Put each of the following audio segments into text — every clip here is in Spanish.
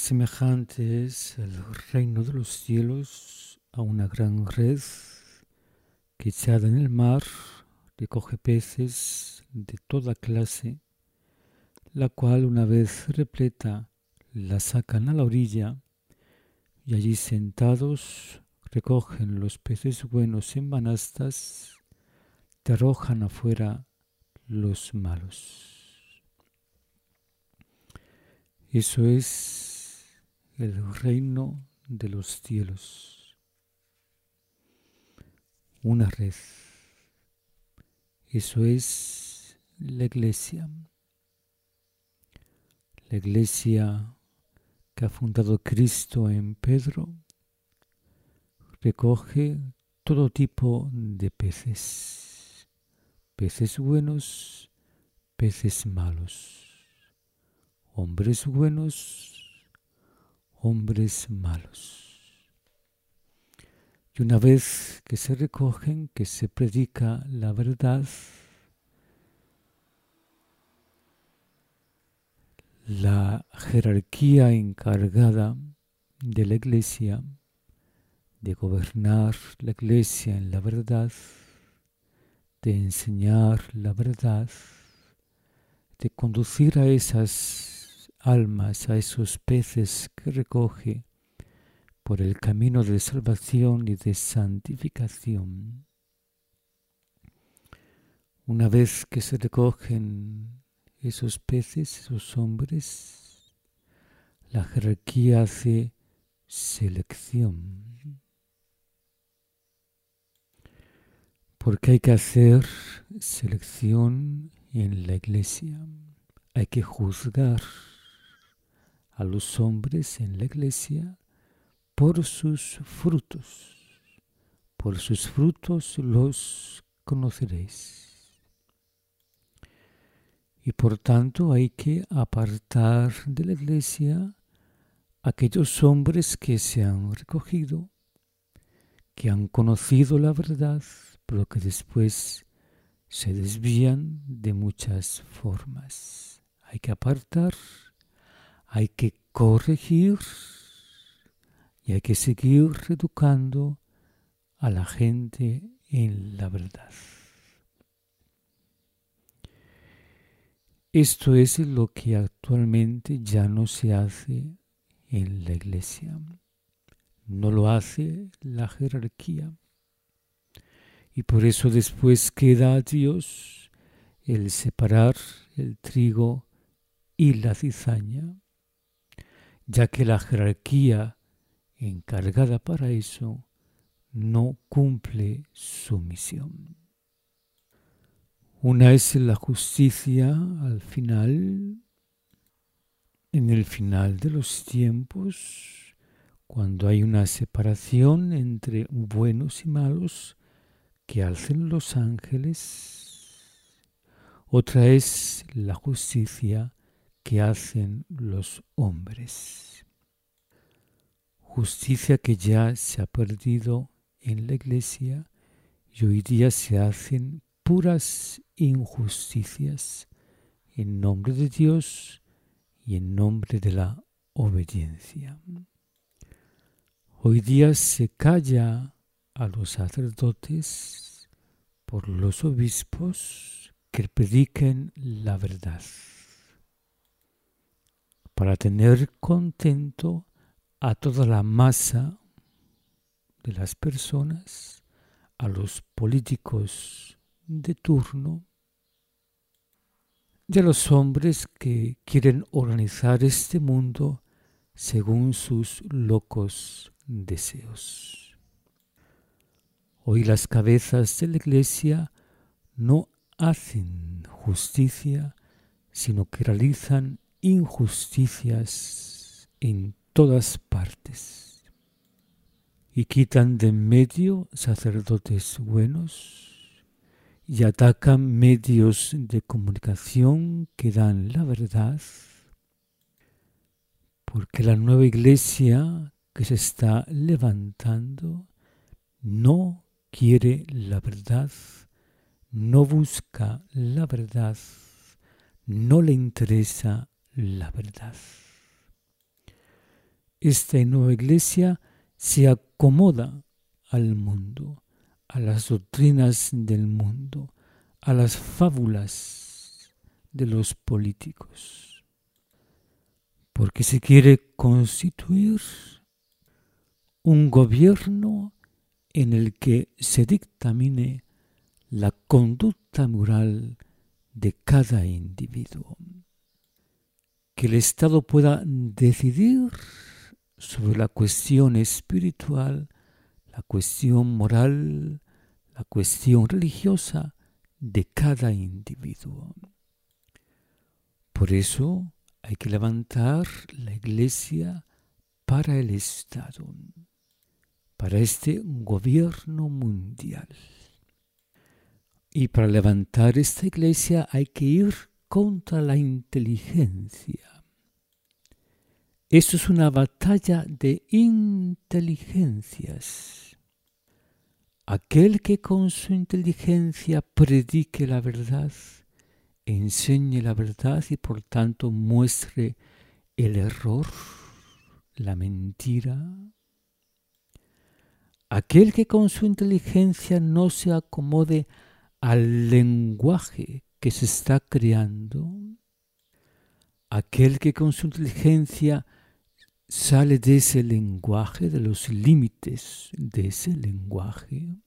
Semejante es el reino de los cielos a una gran red que echada en el mar recoge peces de toda clase, la cual una vez repleta la sacan a la orilla y allí sentados recogen los peces buenos en banastas, te arrojan afuera los malos. Eso es el reino de los cielos. Una red. Eso es la iglesia. La iglesia que ha fundado Cristo en Pedro recoge todo tipo de peces. Peces buenos, peces malos. Hombres buenos, hombres malos. Y una vez que se recogen, que se predica la verdad, la jerarquía encargada de la iglesia, de gobernar la iglesia en la verdad, de enseñar la verdad, de conducir a esas almas, a esos peces que recoge por el camino de salvación y de santificación. Una vez que se recogen esos peces, esos hombres, la jerarquía hace selección. Porque hay que hacer selección en la iglesia. Hay que juzgar a los hombres en la iglesia por sus frutos. Por sus frutos los conoceréis. Y por tanto hay que apartar de la iglesia aquellos hombres que se han recogido, que han conocido la verdad, pero que después se desvían de muchas formas. Hay que apartar, hay que corregir y hay que seguir educando a la gente en la verdad. Esto es lo que actualmente ya no se hace en la iglesia. No lo hace la jerarquía. Y por eso después queda a Dios el separar el trigo y la cizaña, ya que la jerarquía encargada para eso no cumple su misión. Una es la justicia al final, en el final de los tiempos, cuando hay una separación entre buenos y malos que hacen los ángeles. Otra es la justicia que hacen los hombres. Justicia que ya se ha perdido en la iglesia y hoy día se hacen puras injusticias en nombre de Dios y en nombre de la obediencia. Hoy día se calla a los sacerdotes por los obispos que prediquen la verdad, para tener contento a toda la masa de las personas, a los políticos de turno y a los hombres que quieren organizar este mundo según sus locos deseos. Hoy las cabezas de la iglesia no hacen justicia, sino que realizan injusticias en todas partes y quitan de en medio sacerdotes buenos y atacan medios de comunicación que dan la verdad, porque la nueva iglesia que se está levantando no quiere la verdad, no busca la verdad, no le interesa la verdad. esta nueva iglesia se acomoda al mundo, a las doctrinas del mundo, a las fábulas de los políticos, porque se quiere constituir un gobierno en el que se dictamine la conducta moral de cada individuo, que el Estado pueda decidir sobre la cuestión espiritual, la cuestión moral, la cuestión religiosa de cada individuo. Por eso hay que levantar la Iglesia para el Estado, para este gobierno mundial. Y para levantar esta Iglesia hay que ir contra la inteligencia. Esto es una batalla de inteligencias. Aquel que con su inteligencia predique la verdad, enseñe la verdad y por tanto muestre el error, la mentira. Aquel que con su inteligencia no se acomode al lenguaje que se está creando, aquel que con su inteligencia sale de ese lenguaje, de los límites de ese lenguaje,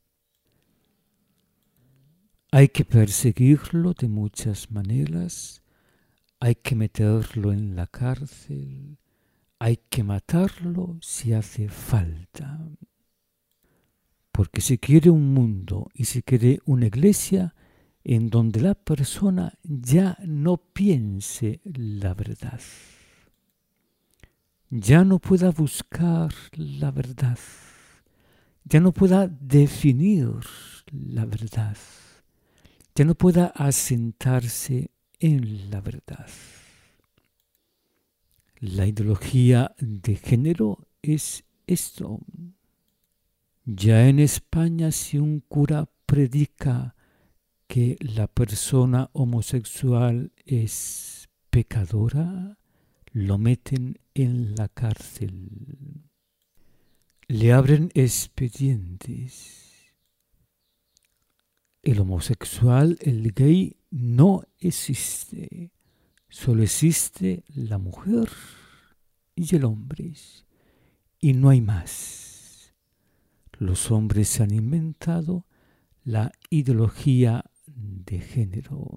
hay que perseguirlo de muchas maneras, hay que meterlo en la cárcel, hay que matarlo si hace falta. Porque se quiere un mundo y se quiere una iglesia en donde la persona ya no piense la verdad, ya no pueda buscar la verdad, ya no pueda definir la verdad, ya no pueda asentarse en la verdad. La ideología de género es esto. Ya en España, si un cura predica que la persona homosexual es pecadora, lo meten en la cárcel. Le abren expedientes. El homosexual, el gay, no existe. Solo existe la mujer y el hombre. Y no hay más. Los hombres se han inventado la ideología de género,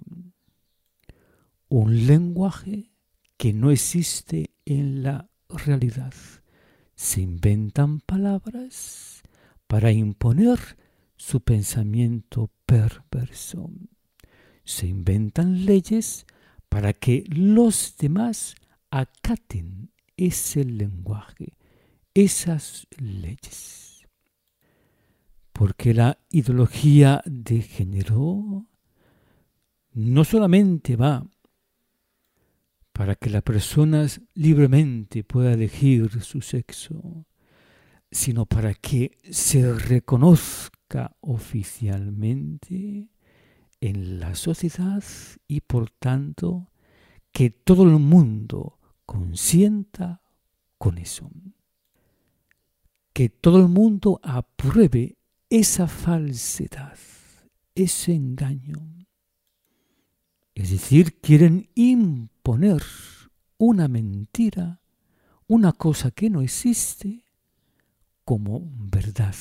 un lenguaje que no existe en la realidad. Se inventan palabras para imponer su pensamiento perverso. Se inventan leyes para que los demás acaten ese lenguaje, esas leyes. Porque la ideología de género no solamente va para que la persona libremente pueda elegir su sexo, sino para que se reconozca oficialmente en la sociedad y por tanto que todo el mundo consienta con eso. Que todo el mundo apruebe esa falsedad, ese engaño. Es decir, quieren imponer una mentira, una cosa que no existe, como verdad.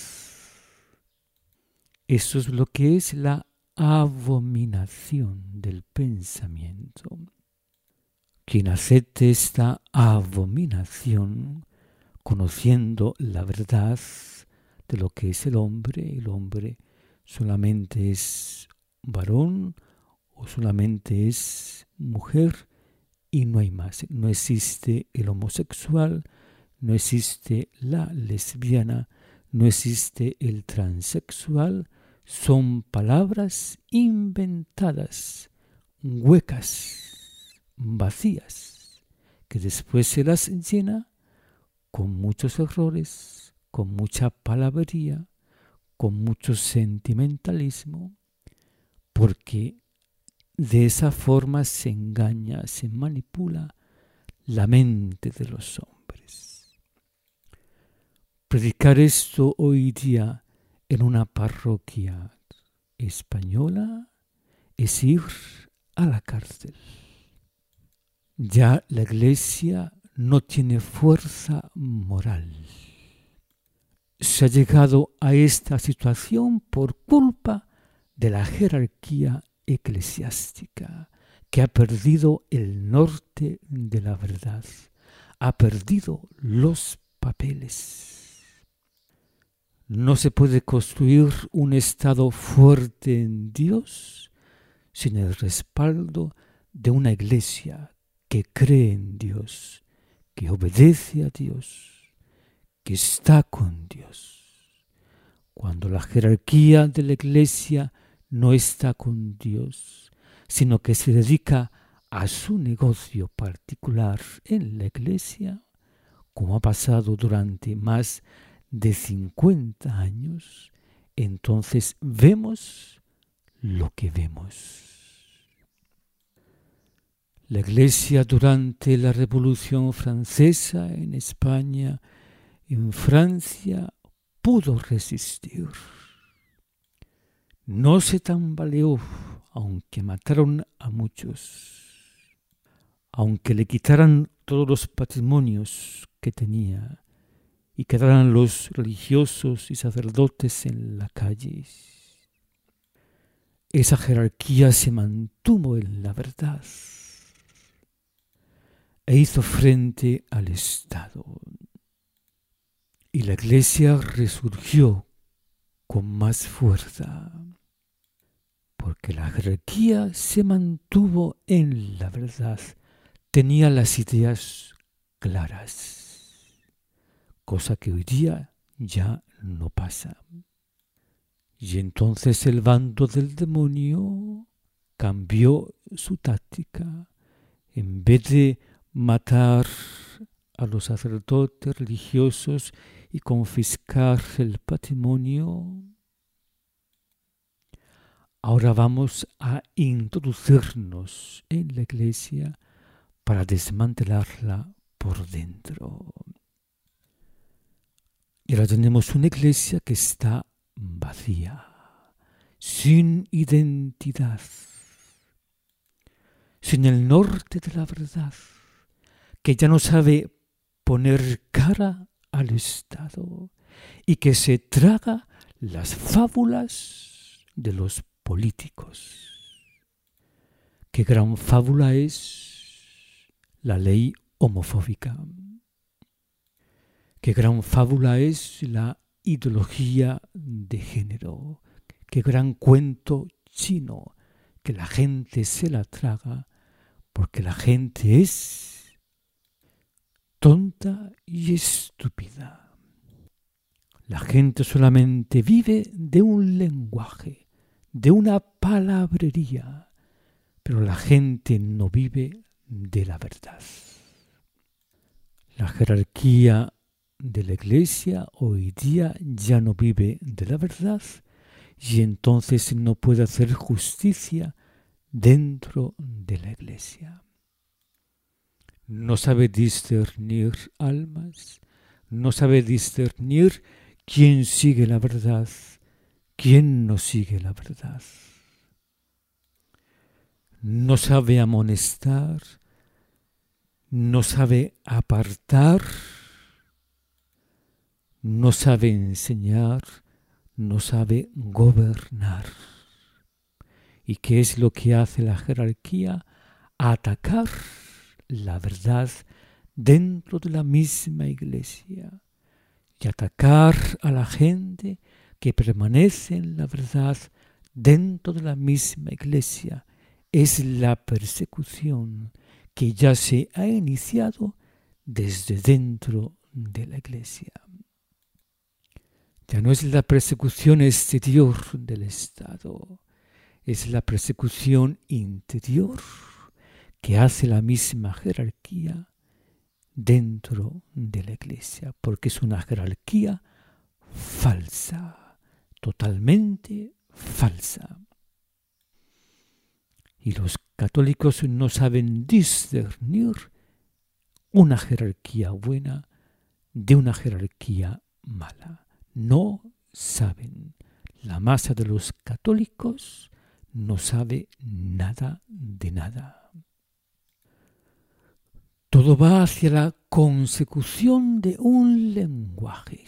Eso es lo que es la abominación del pensamiento. Quien acepte esta abominación, conociendo la verdad de lo que es el hombre solamente es varón o solamente es mujer y no hay más. No existe el homosexual, no existe la lesbiana, no existe el transexual. Son palabras inventadas, huecas, vacías, que después se las llena con muchos errores, con mucha palabrería, con mucho sentimentalismo, porque de esa forma se engaña, se manipula la mente de los hombres. Predicar esto hoy día en una parroquia española es ir a la cárcel. Ya la Iglesia no tiene fuerza moral. Se ha llegado a esta situación por culpa de la jerarquía eclesiástica, que ha perdido el norte de la verdad, ha perdido los papeles. No se puede construir un Estado fuerte en Dios sin el respaldo de una Iglesia que cree en Dios, que obedece a Dios, que está con Dios. Cuando la jerarquía de la Iglesia no está con Dios, sino que se dedica a su negocio particular en la Iglesia, como ha pasado durante más de 50 años, entonces vemos lo que vemos. La Iglesia durante la Revolución Francesa en España, en Francia, pudo resistir. No se tambaleó, aunque mataron a muchos, aunque le quitaran todos los patrimonios que tenía y quedaran los religiosos y sacerdotes en la calle. Esa jerarquía se mantuvo en la verdad e hizo frente al Estado. Y la Iglesia resurgió con más fuerza, porque la jerarquía se mantuvo en la verdad, tenía las ideas claras, cosa que hoy día ya no pasa. Y entonces el bando del demonio cambió su táctica. En vez de matar a los sacerdotes religiosos y confiscar el patrimonio, ahora vamos a introducirnos en la Iglesia para desmantelarla por dentro. Y ahora tenemos una Iglesia que está vacía, sin identidad, sin el norte de la verdad, que ya no sabe poner cara al Estado y que se traga las fábulas de los políticos. Qué gran fábula es la ley homofóbica. Qué gran fábula es la ideología de género. Qué gran cuento chino que la gente se la traga porque la gente es tonta y estúpida. La gente solamente vive de un lenguaje, de una palabrería, pero la gente no vive de la verdad. La jerarquía de la Iglesia hoy día ya no vive de la verdad y entonces no puede hacer justicia dentro de la Iglesia. No sabe discernir almas, no sabe discernir quién sigue la verdad, quién no sigue la verdad. No sabe amonestar, no sabe apartar, no sabe enseñar, no sabe gobernar. ¿Y qué es lo que hace la jerarquía? Atacar la verdad dentro de la misma Iglesia y atacar a la gente que permanece en la verdad dentro de la misma Iglesia. Es la persecución que ya se ha iniciado desde dentro de la Iglesia. Ya no es la persecución exterior del Estado, es la persecución interior que hace la misma jerarquía dentro de la Iglesia, porque es una jerarquía falsa, totalmente falsa. Y los católicos no saben discernir una jerarquía buena de una jerarquía mala. No saben. La masa de los católicos no sabe nada de nada. Todo va hacia la consecución de un lenguaje.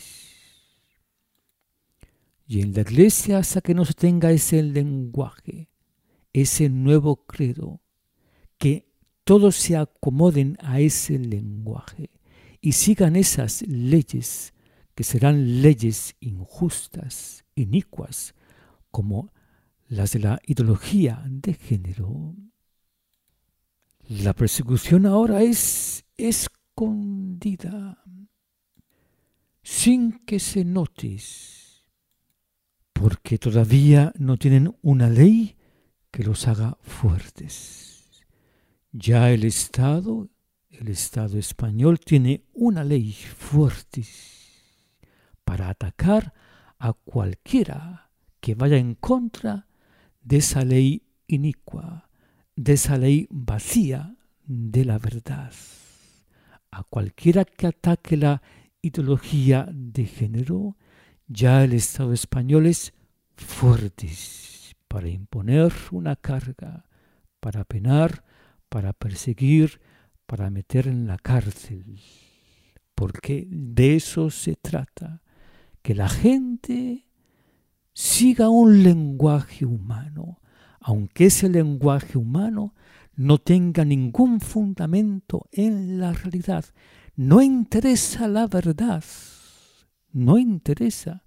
Y en la iglesia, hasta que no se tenga ese lenguaje, ese nuevo credo, que todos se acomoden a ese lenguaje y sigan esas leyes, que serán leyes injustas, inicuas, como las de la ideología de género. La persecución ahora es escondida, sin que se note, porque todavía no tienen una ley que los haga fuertes. Ya el Estado español tiene una ley fuerte para atacar a cualquiera que vaya en contra de esa ley inicua, de esa ley vacía de la verdad. A cualquiera que ataque la ideología de género, ya el Estado español es fuerte para imponer una carga, para penar, para perseguir, para meter en la cárcel. Porque de eso se trata, que la gente siga un lenguaje humano, aunque ese lenguaje humano no tenga ningún fundamento en la realidad. No interesa la verdad, no interesa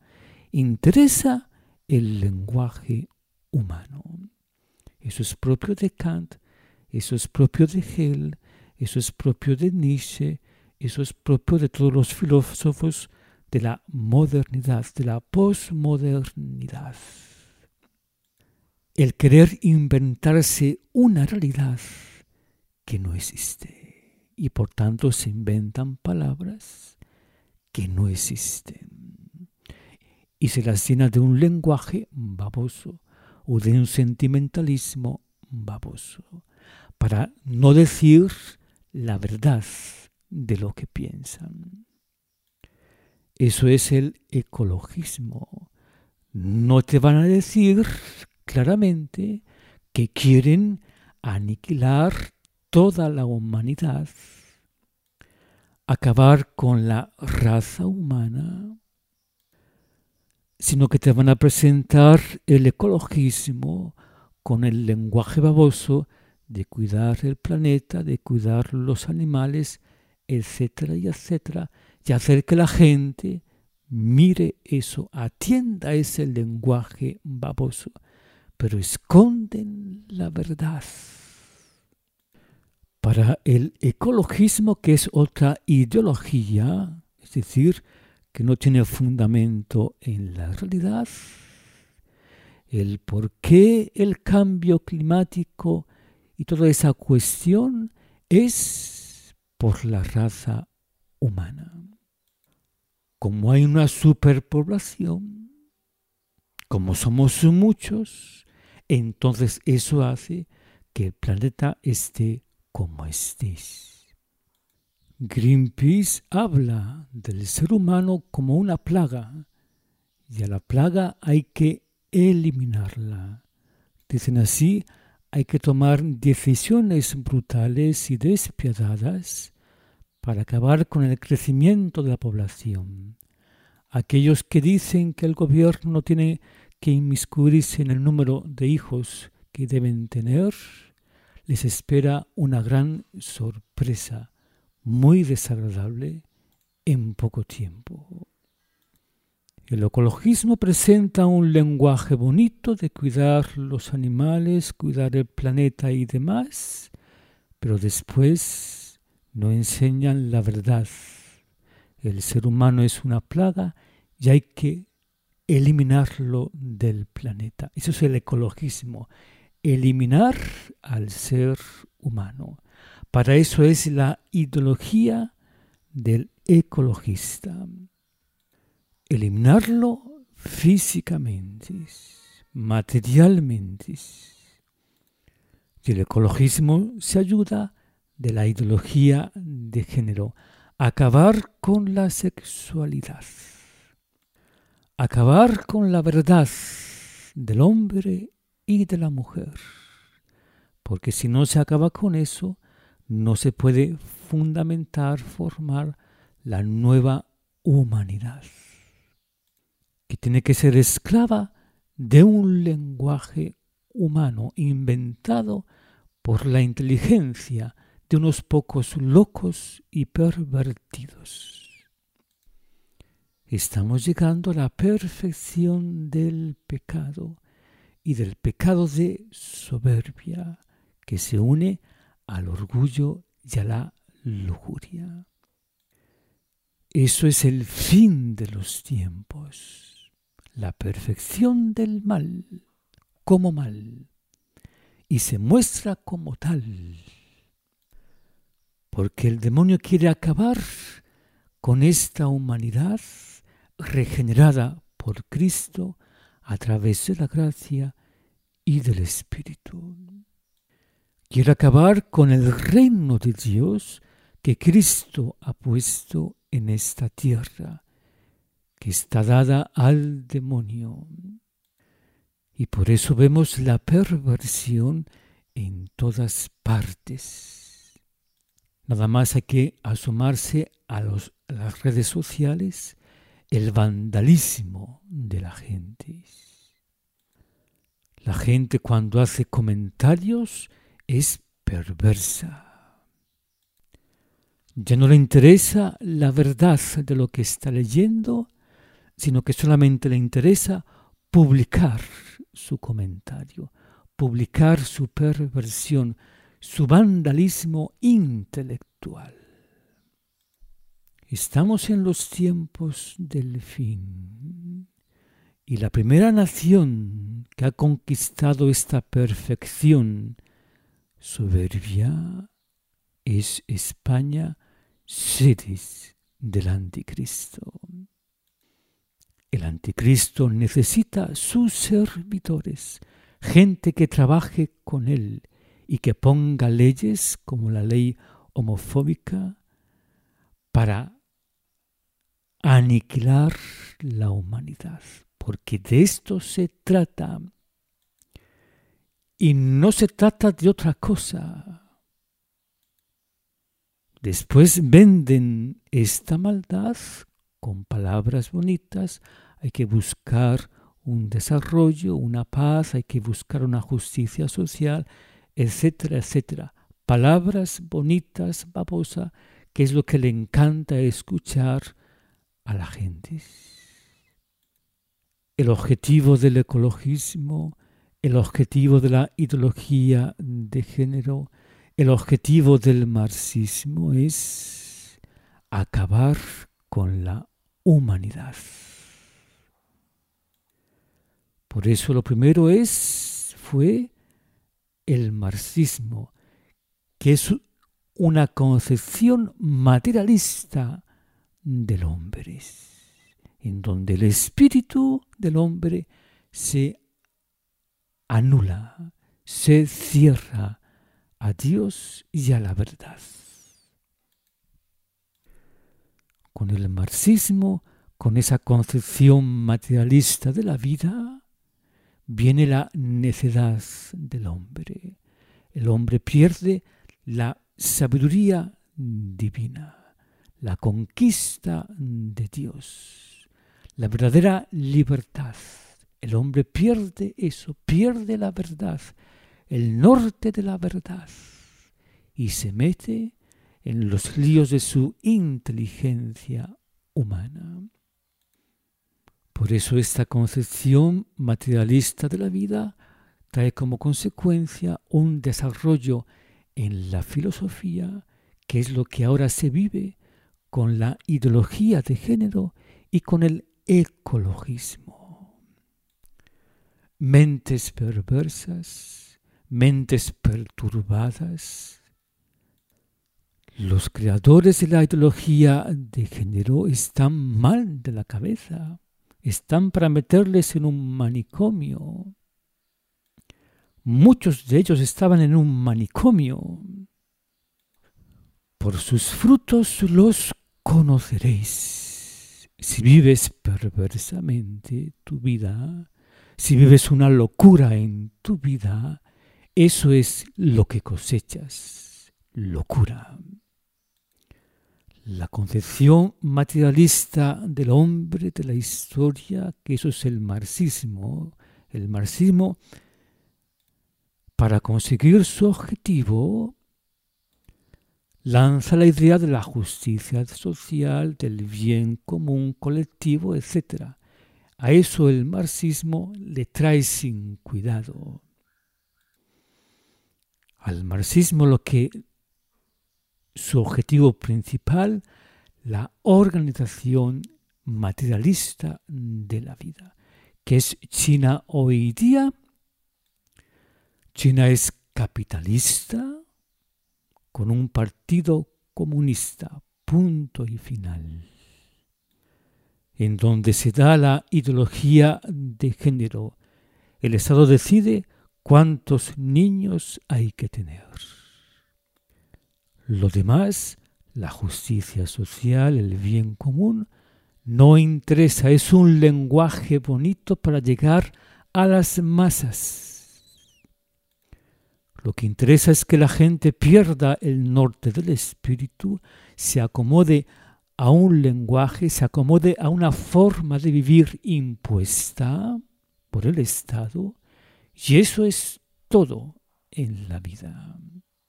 el lenguaje humano. Eso es propio de Kant, eso es propio de Hegel, eso es propio de Nietzsche, eso es propio de todos los filósofos de la modernidad, de la posmodernidad. El querer inventarse una realidad que no existe, y por tanto se inventan palabras que no existen, y se las llena de un lenguaje baboso o de un sentimentalismo baboso, para no decir la verdad de lo que piensan. Eso es el ecologismo. No te van a decir claramente que quieren aniquilar toda la humanidad, acabar con la raza humana, sino que te van a presentar el ecologismo con el lenguaje baboso de cuidar el planeta, de cuidar los animales, etcétera y etcétera, y hacer que la gente mire eso, atienda ese lenguaje baboso, pero esconden la verdad. Para el ecologismo, que es otra ideología, es decir, que no tiene fundamento en la realidad, el por qué el cambio climático y toda esa cuestión es por la raza humana. Como hay una superpoblación, como somos muchos, entonces eso hace que el planeta esté como esté. Greenpeace habla del ser humano como una plaga, y a la plaga hay que eliminarla. Dicen así, hay que tomar decisiones brutales y despiadadas para acabar con el crecimiento de la población. Aquellos que dicen que el gobierno no tiene que inmiscuirse en el número de hijos que deben tener, les espera una gran sorpresa, muy desagradable, en poco tiempo. El ecologismo presenta un lenguaje bonito de cuidar los animales, cuidar el planeta y demás, pero después no enseñan la verdad. El ser humano es una plaga y hay que eliminarlo del planeta. Eso es el ecologismo, eliminar al ser humano. Para eso es la ideología del ecologista. Eliminarlo físicamente, materialmente. Y el ecologismo se ayuda de la ideología de género, acabar con la sexualidad. acabar con la verdad del hombre y de la mujer. Porque si no se acaba con eso, no se puede fundamentar, formar la nueva humanidad, que tiene que ser esclava de un lenguaje humano inventado por la inteligencia de unos pocos locos y pervertidos. Estamos llegando a la perfección del pecado y del pecado de soberbia que se une al orgullo y a la lujuria. Eso es el fin de los tiempos, la perfección del mal como mal, y se muestra como tal, porque el demonio quiere acabar con esta humanidad regenerada por Cristo a través de la gracia y del Espíritu. Quiere acabar con el reino de Dios que Cristo ha puesto en esta tierra, que está dada al demonio. Y por eso vemos la perversión en todas partes. Nada más hay que asomarse a las redes sociales, el vandalismo de la gente. La gente cuando hace comentarios es perversa. Ya no le interesa la verdad de lo que está leyendo, sino que solamente le interesa publicar su comentario, publicar su perversión, su vandalismo intelectual. Estamos en los tiempos del fin, y la primera nación que ha conquistado esta perfección soberbia es España, sede del anticristo. El anticristo necesita sus servidores, gente que trabaje con él y que ponga leyes como la ley homofóbica para aniquilar la humanidad, porque de esto se trata y no se trata de otra cosa. Después venden esta maldad con palabras bonitas. Hay que buscar un desarrollo, una paz, hay que buscar una justicia social, etcétera, etcétera. Palabras bonitas, babosas, que es lo que le encanta escuchar a la gente. El objetivo del ecologismo, el objetivo de la ideología de género, el objetivo del marxismo es acabar con la humanidad. Por eso lo primero fue el marxismo, que es una concepción materialista del hombre, en donde el espíritu del hombre se anula, se cierra a Dios y a la verdad. Con el marxismo, con esa concepción materialista de la vida, viene la necedad del hombre. El hombre pierde la sabiduría divina, la conquista de Dios, la verdadera libertad. El hombre pierde eso, pierde la verdad, el norte de la verdad, y se mete en los líos de su inteligencia humana. Por eso esta concepción materialista de la vida trae como consecuencia un desarrollo en la filosofía, que es lo que ahora se vive con la ideología de género y con el ecologismo. Mentes perversas, mentes perturbadas. Los creadores de la ideología de género están mal de la cabeza, están para meterles en un manicomio. Muchos de ellos estaban en un manicomio. Por sus frutos los conoceréis. Si vives perversamente tu vida, si vives una locura en tu vida, eso es lo que cosechas, locura. La concepción materialista del hombre de la historia, que eso es el marxismo. El marxismo, para conseguir su objetivo, lanza la idea de la justicia social, del bien común colectivo, etc. A eso el marxismo le trae sin cuidado. Al marxismo su objetivo principal, la organización materialista de la vida, que es China hoy día. China es capitalista con un partido comunista, punto y final, en donde se da la ideología de género. El Estado decide cuántos niños hay que tener. Lo demás, la justicia social, el bien común, no interesa. Es un lenguaje bonito para llegar a las masas. Lo que interesa es que la gente pierda el norte del espíritu, se acomode a un lenguaje, se acomode a una forma de vivir impuesta por el Estado, y eso es todo en la vida.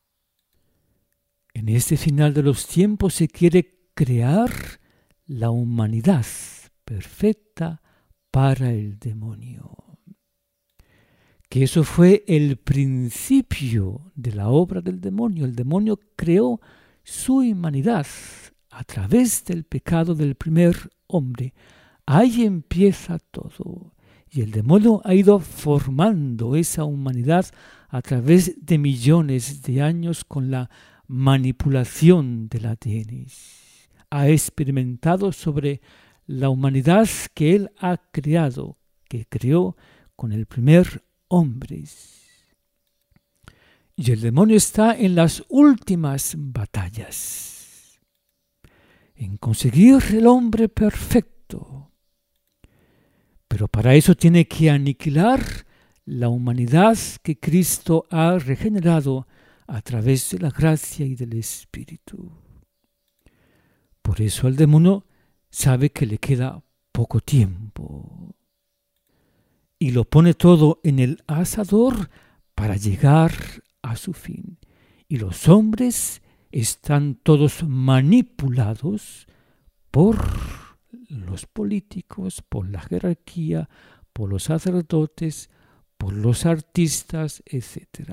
En este final de los tiempos se quiere crear la humanidad perfecta para el demonio. Que eso fue el principio de la obra del demonio. El demonio creó su humanidad a través del pecado del primer hombre. Ahí empieza todo. Y el demonio ha ido formando esa humanidad a través de millones de años con la manipulación del ADN. Ha experimentado sobre la humanidad que él ha creado, que creó con el primer hombre. Y el demonio está en las últimas batallas, en conseguir el hombre perfecto. Pero para eso tiene que aniquilar la humanidad que Cristo ha regenerado a través de la gracia y del Espíritu. Por eso el demonio sabe que le queda poco tiempo y lo pone todo en el asador para llegar a su fin. Y los hombres están todos manipulados por los políticos, por la jerarquía, por los sacerdotes, por los artistas, etc.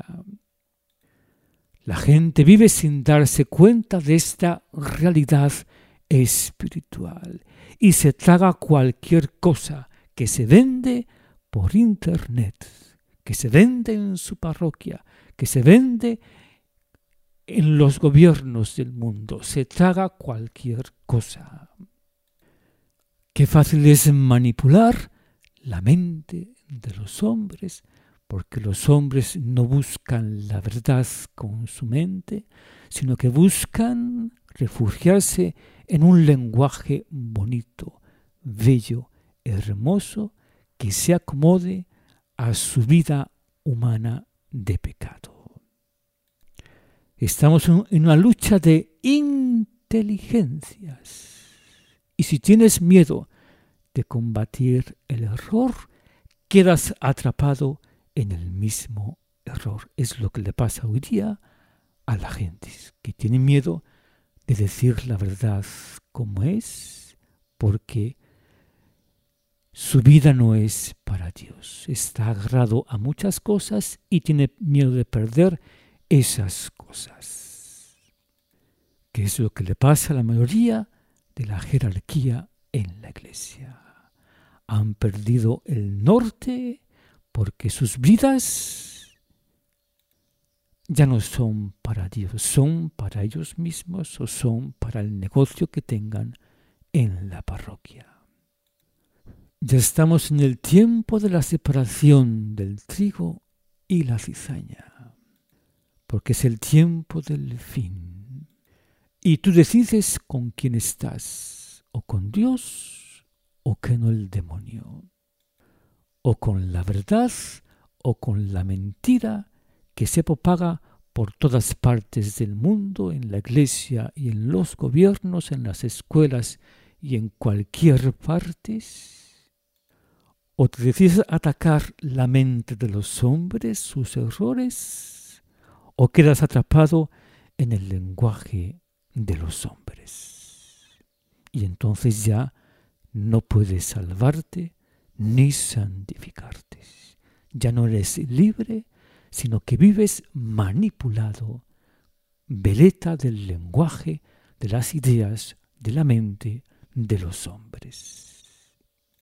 La gente vive sin darse cuenta de esta realidad espiritual y se traga cualquier cosa que se vende por internet, que se vende en su parroquia, que se vende en los gobiernos del mundo. Se traga cualquier cosa. Qué fácil es manipular la mente de los hombres, porque los hombres no buscan la verdad con su mente, sino que buscan refugiarse en un lenguaje bonito, bello, hermoso, que se acomode a su vida humana de pecado. Estamos en una lucha de inteligencias. Y si tienes miedo de combatir el error, quedas atrapado en el mismo error. Es lo que le pasa hoy día a la gente, que tiene miedo de decir la verdad como es, porque su vida no es para Dios. Está agarrado a muchas cosas y tiene miedo de perder esas cosas. Que es lo que le pasa a la mayoría de la jerarquía en la iglesia. Han perdido el norte porque sus vidas ya no son para Dios, son para ellos mismos o son para el negocio que tengan en la parroquia. Ya estamos en el tiempo de la separación del trigo y la cizaña, porque es el tiempo del fin. Y tú decides con quién estás, o con Dios o con el demonio, o con la verdad o con la mentira que se propaga por todas partes del mundo, en la iglesia y en los gobiernos, en las escuelas y en cualquier parte. O te decides atacar la mente de los hombres, sus errores, o quedas atrapado en el lenguaje de los hombres. Y entonces ya no puedes salvarte ni santificarte. Ya no eres libre, sino que vives manipulado, veleta del lenguaje, de las ideas, de la mente de los hombres.